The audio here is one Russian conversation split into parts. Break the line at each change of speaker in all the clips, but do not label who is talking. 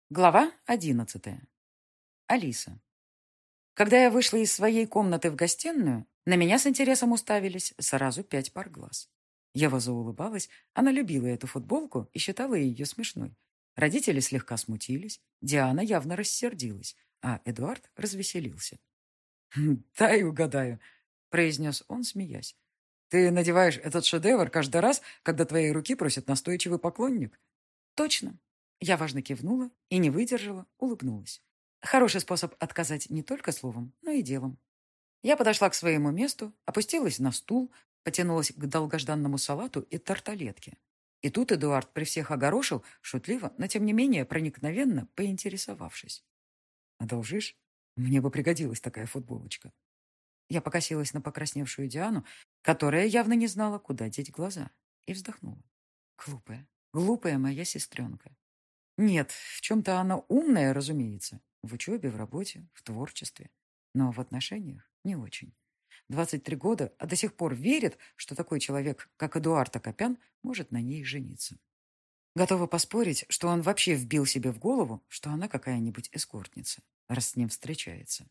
Глава 11. Алиса. Когда я вышла из своей комнаты в гостиную, на меня с интересом уставились сразу 5 пар глаз. Ева заулыбалась, она любила эту футболку и считала ее смешной. Родители слегка смутились, Диана явно рассердилась, а Эдуард развеселился. «Дай угадаю», — произнес он, смеясь. «Ты надеваешь этот шедевр каждый раз, когда твоей руки просит настойчивый поклонник?» «Точно». Я важно кивнула и не выдержала, улыбнулась. Хороший способ отказать не только словом, но и делом. Я подошла к своему месту, опустилась на стул, потянулась к долгожданному салату и тарталетке. И тут Эдуард при всех огорошил, шутливо, но тем не менее проникновенно поинтересовавшись. «Одолжишь? Мне бы пригодилась такая футболочка». Я покосилась на покрасневшую Диану, которая явно не знала, куда деть глаза, и вздохнула. Глупая, глупая моя сестренка. Нет, в чем-то она умная, разумеется. В учебе, в работе, в творчестве. Но в отношениях не очень. 23 года, а до сих пор верит, что такой человек, как Эдуард Акопян, может на ней жениться. Готова поспорить, что он вообще вбил себе в голову, что она какая-нибудь эскортница, раз с ним встречается.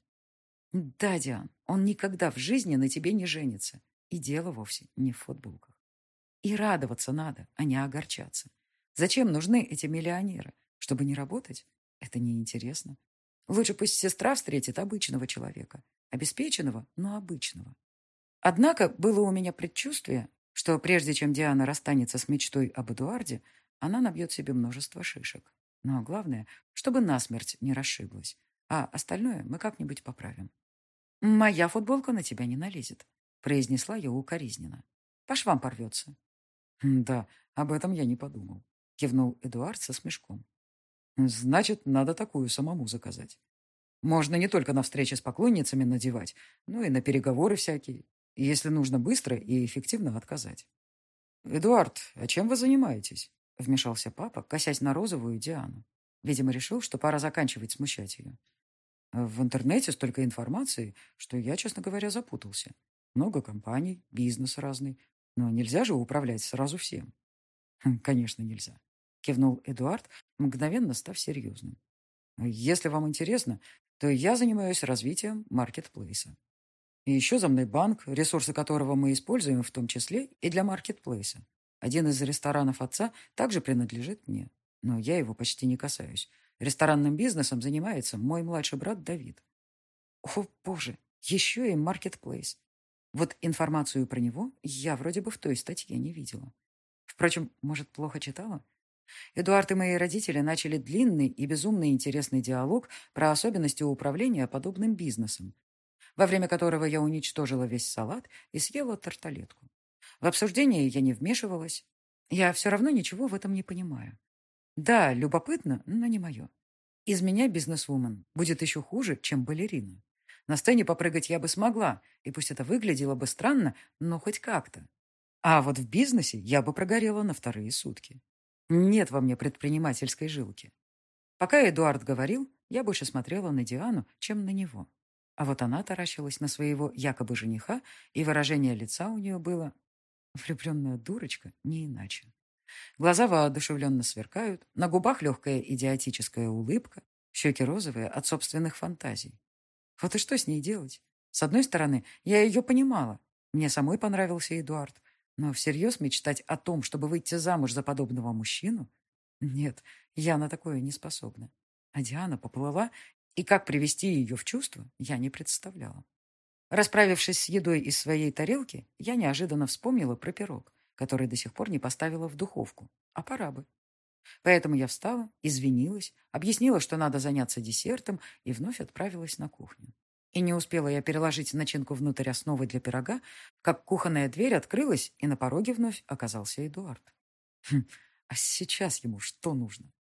Да, Диан, он никогда в жизни на тебе не женится. И дело вовсе не в футболках. И радоваться надо, а не огорчаться. Зачем нужны эти миллионеры? Чтобы не работать? Это неинтересно. Лучше пусть сестра встретит обычного человека. Обеспеченного, но обычного. Однако было у меня предчувствие, что прежде чем Диана расстанется с мечтой об Эдуарде, она набьет себе множество шишек. Но главное, чтобы насмерть не расшиблась. А остальное мы как-нибудь поправим. «Моя футболка на тебя не налезет», — произнесла я укоризненно. «По швам порвется». «Да, об этом я не подумал», — кивнул Эдуард со смешком. «Значит, надо такую самому заказать. Можно не только на встречи с поклонницами надевать, но и на переговоры всякие, если нужно быстро и эффективно отказать». «Эдуард, а чем вы занимаетесь?» — вмешался папа, косясь на розовую Диану. Видимо, решил, что пора заканчивать смущать ее. «В интернете столько информации, что я, честно говоря, запутался. Много компаний, бизнес разный, но нельзя же управлять сразу всем». «Конечно, нельзя», — кивнул Эдуард, мгновенно став серьезным. «Если вам интересно, то я занимаюсь развитием маркетплейса. И еще за мной банк, ресурсы которого мы используем в том числе и для маркетплейса. Один из ресторанов отца также принадлежит мне, но я его почти не касаюсь. Ресторанным бизнесом занимается мой младший брат Давид». О, боже, еще и маркетплейс. Вот информацию про него я вроде бы в той статье не видела. Впрочем, может, плохо читала? Эдуард и мои родители начали длинный и безумно интересный диалог про особенности управления подобным бизнесом, во время которого я уничтожила весь салат и съела тарталетку. В обсуждение я не вмешивалась. Я все равно ничего в этом не понимаю. Да, любопытно, но не мое. Из меня бизнесвумен будет еще хуже, чем балерина. На сцене попрыгать я бы смогла, и пусть это выглядело бы странно, но хоть как-то. А вот в бизнесе я бы прогорела на вторые сутки. Нет во мне предпринимательской жилки. Пока Эдуард говорил, я больше смотрела на Диану, чем на него. А вот она таращилась на своего якобы жениха, и выражение лица у нее было влюбленная дурочка, не иначе. Глаза воодушевленно сверкают, на губах легкая идиотическая улыбка, щеки розовые от собственных фантазий. Вот и что с ней делать? С одной стороны, я ее понимала. Мне самой понравился Эдуард. Но всерьез мечтать о том, чтобы выйти замуж за подобного мужчину? Нет, я на такое не способна. А Диана поплыла, и как привести ее в чувство, я не представляла. Расправившись с едой из своей тарелки, я неожиданно вспомнила про пирог, который до сих пор не поставила в духовку. А пора бы. Поэтому я встала, извинилась, объяснила, что надо заняться десертом, и вновь отправилась на кухню. И не успела я переложить начинку внутрь основы для пирога, как кухонная дверь открылась, и на пороге вновь оказался Эдуард. А сейчас ему что нужно?